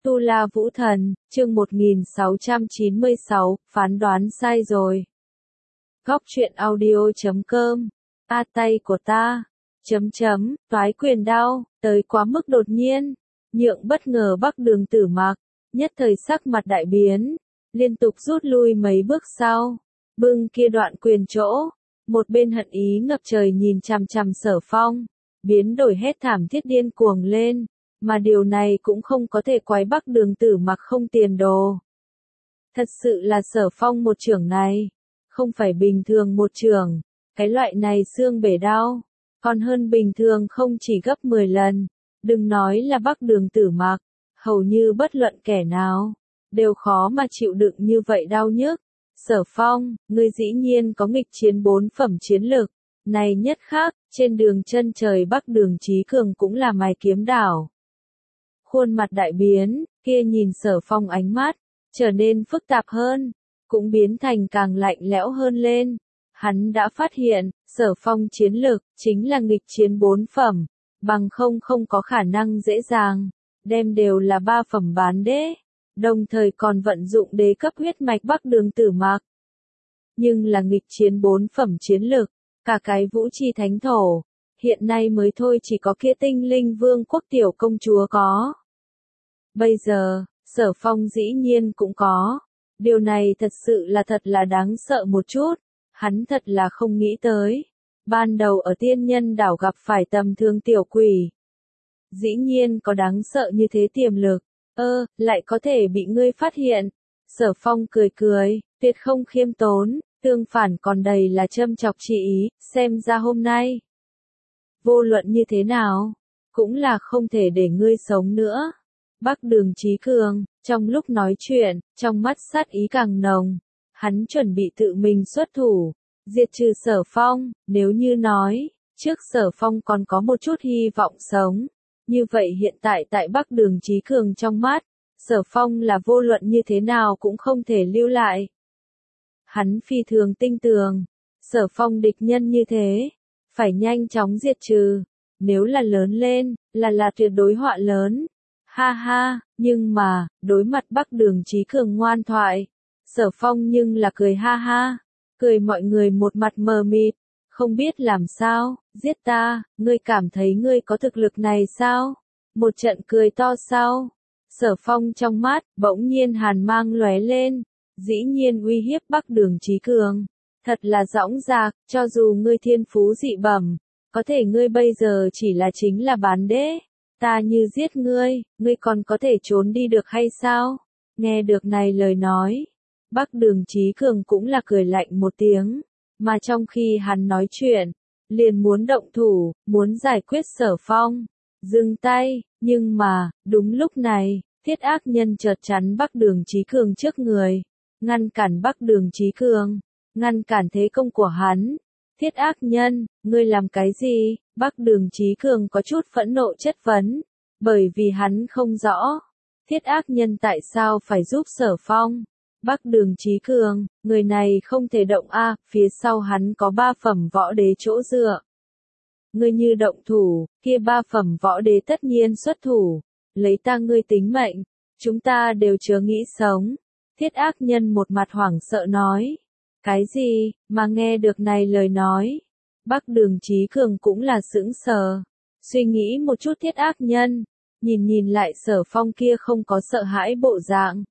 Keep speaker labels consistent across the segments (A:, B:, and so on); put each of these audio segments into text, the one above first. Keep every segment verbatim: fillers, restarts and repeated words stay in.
A: Tu La Vũ Thần, chương một nghìn sáu trăm chín mươi sáu, phán đoán sai rồi. Góc truyện audio chấm com, a tay của ta, chấm chấm, toái quyền đao, tới quá mức đột nhiên, nhượng bất ngờ Bắc Đường Tử Mặc, nhất thời sắc mặt đại biến, liên tục rút lui mấy bước sau, bưng kia đoạn quyền chỗ, một bên hận ý ngập trời nhìn chằm chằm Sở Phong, biến đổi hét thảm thiết điên cuồng lên. Mà điều này cũng không có thể quái Bắc Đường Tử Mặc không tiền đồ. Thật sự là Sở Phong một chưởng này, không phải bình thường một chưởng, cái loại này xương bể đau, còn hơn bình thường không chỉ gấp mười lần, đừng nói là Bắc Đường Tử Mặc, hầu như bất luận kẻ nào, đều khó mà chịu đựng như vậy đau nhức. Sở Phong, ngươi dĩ nhiên có nghịch chiến bốn phẩm chiến lực, này nhất khác, trên đường chân trời Bắc Đường Chí Cường cũng là mài kiếm đảo. Khuôn mặt đại biến, kia nhìn Sở Phong ánh mắt, trở nên phức tạp hơn, cũng biến thành càng lạnh lẽo hơn lên. Hắn đã phát hiện, Sở Phong chiến lực, chính là nghịch chiến bốn phẩm, bằng không không có khả năng dễ dàng, đem đều là ba phẩm bán đế, đồng thời còn vận dụng đế cấp huyết mạch Bắc Đường Tử Mặc. Nhưng là nghịch chiến bốn phẩm chiến lực, cả cái vũ chi thánh thổ, hiện nay mới thôi chỉ có kia tinh linh vương quốc tiểu công chúa có. Bây giờ, Sở Phong dĩ nhiên cũng có. Điều này thật sự là thật là đáng sợ một chút. Hắn thật là không nghĩ tới. Ban đầu ở tiên nhân đảo gặp phải tầm thường tiểu quỷ. Dĩ nhiên có đáng sợ như thế tiềm lực. Ơ, lại có thể bị ngươi phát hiện. Sở Phong cười cười, tuyệt không khiêm tốn, tương phản còn đầy là châm chọc chỉ ý, xem ra hôm nay. Vô luận như thế nào, cũng là không thể để ngươi sống nữa. Bắc Đường Chí Cường, trong lúc nói chuyện, trong mắt sát ý càng nồng, hắn chuẩn bị tự mình xuất thủ, diệt trừ Sở Phong, nếu như nói, trước Sở Phong còn có một chút hy vọng sống, như vậy hiện tại tại Bắc Đường Chí Cường trong mắt, Sở Phong là vô luận như thế nào cũng không thể lưu lại. Hắn phi thường tinh tường, Sở Phong địch nhân như thế, phải nhanh chóng diệt trừ, nếu là lớn lên, là là tuyệt đối họa lớn. Ha ha, nhưng mà, đối mặt Bắc Đường Chí Cường ngoan thoại, Sở Phong nhưng là cười ha ha, cười mọi người một mặt mờ mịt, không biết làm sao, giết ta, ngươi cảm thấy ngươi có thực lực này sao? Một trận cười to sao? Sở Phong trong mắt, bỗng nhiên hàn mang lóe lên, dĩ nhiên uy hiếp Bắc Đường Chí Cường, thật là dõng dạc, cho dù ngươi thiên phú dị bẩm, có thể ngươi bây giờ chỉ là chính là bán đế. Ta như giết ngươi, ngươi còn có thể trốn đi được hay sao? Nghe được này lời nói, Bắc Đường Chí Cường cũng là cười lạnh một tiếng, mà trong khi hắn nói chuyện, liền muốn động thủ, muốn giải quyết Sở Phong, dừng tay, nhưng mà, đúng lúc này, Thiết Ác Nhân chợt chắn Bắc Đường Chí Cường trước người, ngăn cản Bắc Đường Chí Cường, ngăn cản thế công của hắn. Thiết Ác Nhân, ngươi làm cái gì? Bắc Đường Chí Cường có chút phẫn nộ chất vấn, bởi vì hắn không rõ, Thiết Ác Nhân tại sao phải giúp Sở Phong. Bắc Đường Chí Cường, người này không thể động a, phía sau hắn có ba phẩm võ đế chỗ dựa. Ngươi như động thủ, kia ba phẩm võ đế tất nhiên xuất thủ, lấy ta ngươi tính mệnh, chúng ta đều chớ nghĩ sống. Thiết Ác Nhân một mặt hoảng sợ nói. Cái gì, mà nghe được này lời nói, Bắc Đường Chí Cường cũng là sững sờ, suy nghĩ một chút Thiết Ác Nhân, nhìn nhìn lại Sở Phong kia không có sợ hãi bộ dạng.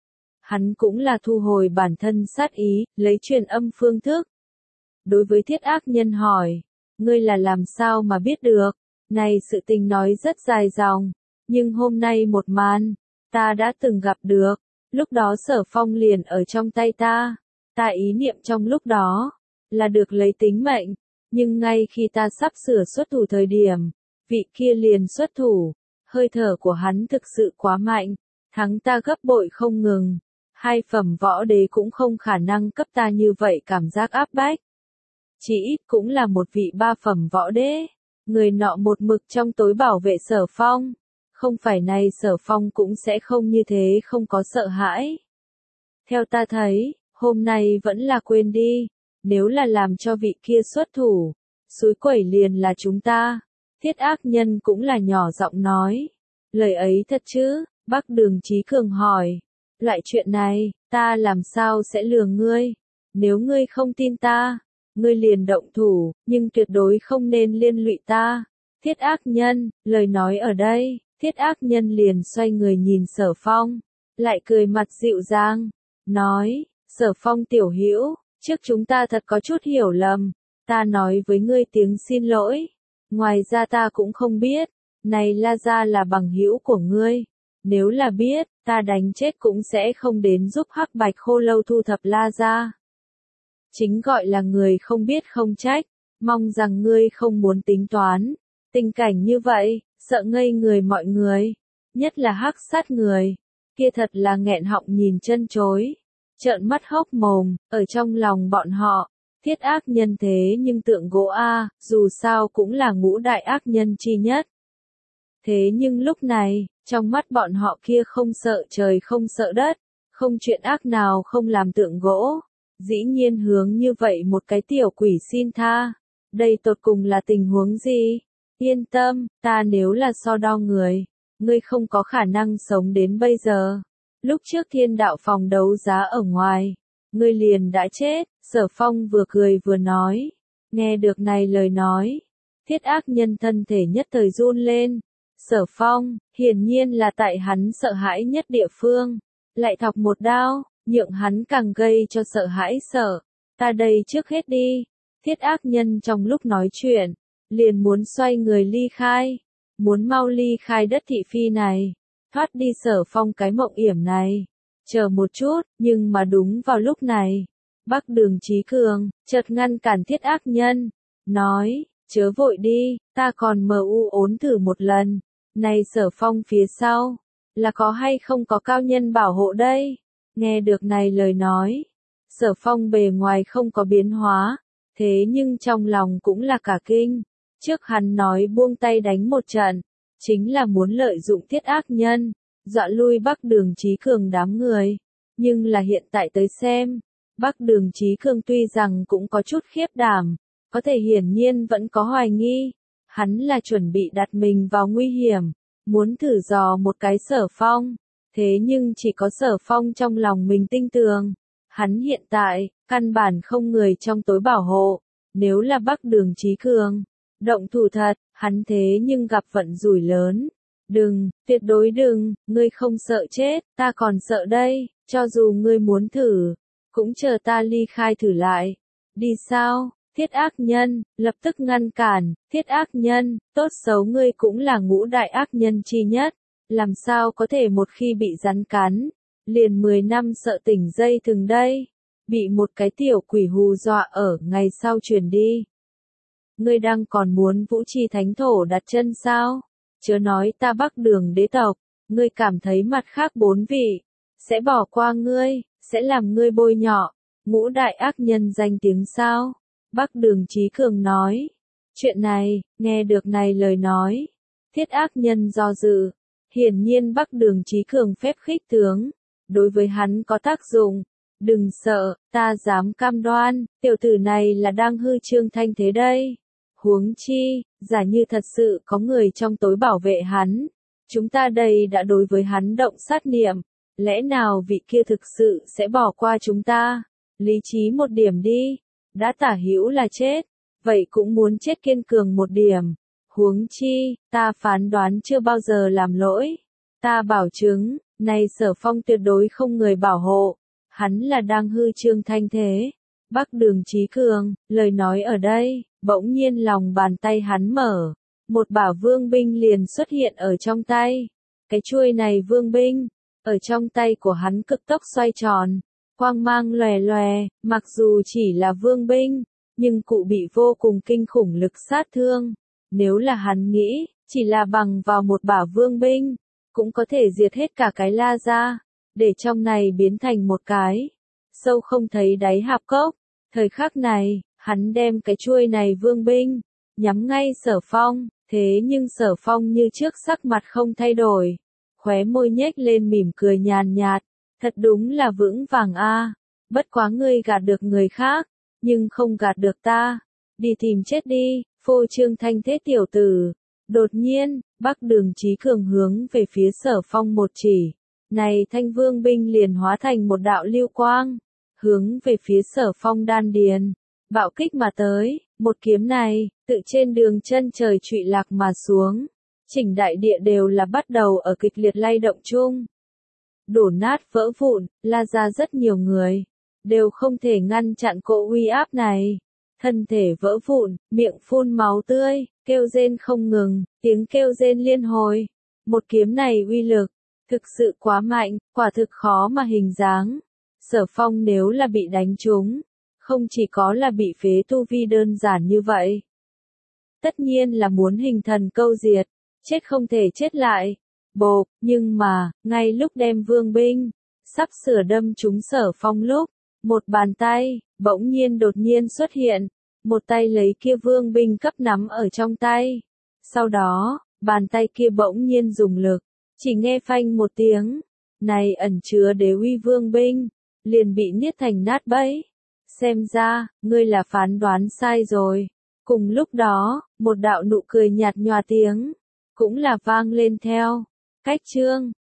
A: Hắn cũng là thu hồi bản thân sát ý, lấy truyền âm phương thức. Đối với Thiết Ác Nhân hỏi, ngươi là làm sao mà biết được, này sự tình nói rất dài dòng, nhưng hôm nay một màn, ta đã từng gặp được, lúc đó Sở Phong liền ở trong tay ta. Ta ý niệm trong lúc đó, là được lấy tính mệnh, nhưng ngay khi ta sắp sửa xuất thủ thời điểm, vị kia liền xuất thủ, hơi thở của hắn thực sự quá mạnh, thắng ta gấp bội không ngừng, hai phẩm võ đế cũng không khả năng cấp ta như vậy cảm giác áp bách. Chỉ ít cũng là một vị ba phẩm võ đế, người nọ một mực trong tối bảo vệ Sở Phong, không phải này Sở Phong cũng sẽ không như thế không có sợ hãi. Theo ta thấy, hôm nay vẫn là quên đi, nếu là làm cho vị kia xuất thủ, suối quẩy liền là chúng ta. Thiết Ác Nhân cũng là nhỏ giọng nói, lời ấy thật chứ, Bắc Đường Chí Cường hỏi. Loại chuyện này, ta làm sao sẽ lừa ngươi? Nếu ngươi không tin ta, ngươi liền động thủ, nhưng tuyệt đối không nên liên lụy ta. Thiết ác nhân, lời nói ở đây, thiết ác nhân liền xoay người nhìn Sở Phong, lại cười mặt dịu dàng, nói, Sở Phong tiểu hữu, trước chúng ta thật có chút hiểu lầm, ta nói với ngươi tiếng xin lỗi, ngoài ra ta cũng không biết, này La Gia là bằng hữu của ngươi, nếu là biết, ta đánh chết cũng sẽ không đến giúp Hắc Bạch Khô Lâu thu thập La Gia. Chính gọi là người không biết không trách, mong rằng ngươi không muốn tính toán. Tình cảnh như vậy, sợ ngây người mọi người, nhất là Hắc Sát người, kia thật là nghẹn họng nhìn chân chối, trợn mắt hốc mồm, ở trong lòng bọn họ, thiết ác nhân thế nhưng tượng gỗ a, dù sao cũng là ngũ đại ác nhân chi nhất. Thế nhưng lúc này, trong mắt bọn họ kia không sợ trời không sợ đất, không chuyện ác nào không làm tượng gỗ, dĩ nhiên hướng như vậy một cái tiểu quỷ xin tha, đây tột cùng là tình huống gì? Yên tâm, ta nếu là so đo người, ngươi không có khả năng sống đến bây giờ. Lúc trước thiên đạo phòng đấu giá ở ngoài, ngươi liền đã chết, Sở Phong vừa cười vừa nói. Nghe được này lời nói, thiết ác nhân thân thể nhất thời run lên. Sở Phong, hiển nhiên là tại hắn sợ hãi nhất địa phương, lại thọc một đao, nhượng hắn càng gây cho sợ hãi sợ. Ta đây trước hết đi, thiết ác nhân trong lúc nói chuyện, liền muốn xoay người ly khai, muốn mau ly khai đất thị phi này, thoát đi Sở Phong cái mộng yểm này. Chờ một chút, nhưng mà đúng vào lúc này, Bắc Đường Chí Cường chợt ngăn cản thiết ác nhân, nói, chớ vội đi, ta còn mờ u ốn thử một lần, này Sở Phong phía sau, là có hay không có cao nhân bảo hộ đây? Nghe được này lời nói, Sở Phong bề ngoài không có biến hóa, thế nhưng trong lòng cũng là cả kinh. Trước hắn nói buông tay đánh một trận, chính là muốn lợi dụng thiết ác nhân, dọa lui Bắc Đường Chí Cường đám người. Nhưng là hiện tại tới xem, Bắc Đường Chí Cường tuy rằng cũng có chút khiếp đảm, có thể hiển nhiên vẫn có hoài nghi. Hắn là chuẩn bị đặt mình vào nguy hiểm, muốn thử dò một cái Sở Phong. Thế nhưng chỉ có Sở Phong trong lòng mình tin tưởng. Hắn hiện tại, căn bản không người trong tối bảo hộ. Nếu là Bắc Đường Chí Cường động thủ thật, hắn thế nhưng gặp vận rủi lớn. Đừng, tuyệt đối đừng, ngươi không sợ chết, ta còn sợ đây, cho dù ngươi muốn thử, cũng chờ ta ly khai thử lại. Đi sao? Thiết ác nhân, lập tức ngăn cản, thiết ác nhân, tốt xấu ngươi cũng là ngũ đại ác nhân chi nhất, làm sao có thể một khi bị rắn cắn, liền mười năm sợ tỉnh dây thừng đây, bị một cái tiểu quỷ hù dọa ở ngày sau truyền đi. Ngươi đang còn muốn Vũ Trì Thánh Thổ đặt chân sao? Chớ nói ta Bắc Đường đế tộc, ngươi cảm thấy mặt khác bốn vị, sẽ bỏ qua ngươi, sẽ làm ngươi bôi nhọ, ngũ đại ác nhân danh tiếng sao? Bắc Đường Chí Cường nói. Chuyện này, nghe được này lời nói, thiết ác nhân do dự, hiển nhiên Bắc Đường Chí Cường phép khích tướng, đối với hắn có tác dụng. Đừng sợ, ta dám cam đoan, tiểu tử này là đang hư trương thanh thế đây. Huống chi, giả như thật sự có người trong tối bảo vệ hắn, chúng ta đây đã đối với hắn động sát niệm, lẽ nào vị kia thực sự sẽ bỏ qua chúng ta? Lý trí một điểm đi, đã tả hữu là chết, vậy cũng muốn chết kiên cường một điểm. Huống chi, ta phán đoán chưa bao giờ làm lỗi, ta bảo chứng, này Sở Phong tuyệt đối không người bảo hộ, hắn là đang hư trương thanh thế. Bắc Đường Chí Cường, lời nói ở đây, bỗng nhiên lòng bàn tay hắn mở, một bả vương binh liền xuất hiện ở trong tay. Cái chuôi này vương binh, ở trong tay của hắn cực tốc xoay tròn, quang mang lòe lòe, mặc dù chỉ là vương binh, nhưng cụ bị vô cùng kinh khủng lực sát thương. Nếu là hắn nghĩ, chỉ là bằng vào một bả vương binh, cũng có thể diệt hết cả cái La Gia, để trong này biến thành một cái sâu không thấy đáy hạp cốc. Thời khắc này, hắn đem cái chuôi này vương binh, nhắm ngay Sở Phong, thế nhưng Sở Phong như trước sắc mặt không thay đổi, khóe môi nhếch lên mỉm cười nhàn nhạt, thật đúng là vững vàng a, bất quá ngươi gạt được người khác, nhưng không gạt được ta, đi tìm chết đi, phô trương thanh thế tiểu tử, Đột nhiên, Bắc Đường Chí Cường hướng về phía Sở Phong một chỉ. Này thanh vương binh liền hóa thành một đạo lưu quang, hướng về phía Sở Phong đan điền, bạo kích mà tới, một kiếm này, tự trên đường chân trời trụy lạc mà xuống, chỉnh đại địa đều là bắt đầu ở kịch liệt lay động chung. Đổ nát vỡ vụn, la ra rất nhiều người, đều không thể ngăn chặn cỗ uy áp này. Thân thể vỡ vụn, miệng phun máu tươi, kêu rên không ngừng, tiếng kêu rên liên hồi. Một kiếm này uy lực, thực sự quá mạnh, quả thực khó mà hình dáng. Sở Phong nếu là bị đánh trúng, không chỉ có là bị phế tu vi đơn giản như vậy. Tất nhiên là muốn hình thần câu diệt, chết không thể chết lại. Bộp, nhưng mà, ngay lúc đem vương binh, sắp sửa đâm trúng Sở Phong lúc, một bàn tay, bỗng nhiên đột nhiên xuất hiện, một tay lấy kia vương binh cấp nắm ở trong tay. Sau đó, bàn tay kia bỗng nhiên dùng lực, chỉ nghe phanh một tiếng, này ẩn chứa đế uy vương binh, liền bị niết thành nát bấy. Xem ra, ngươi là phán đoán sai rồi. Cùng lúc đó, một đạo nụ cười nhạt nhòa tiếng, cũng là vang lên theo. Cách chương,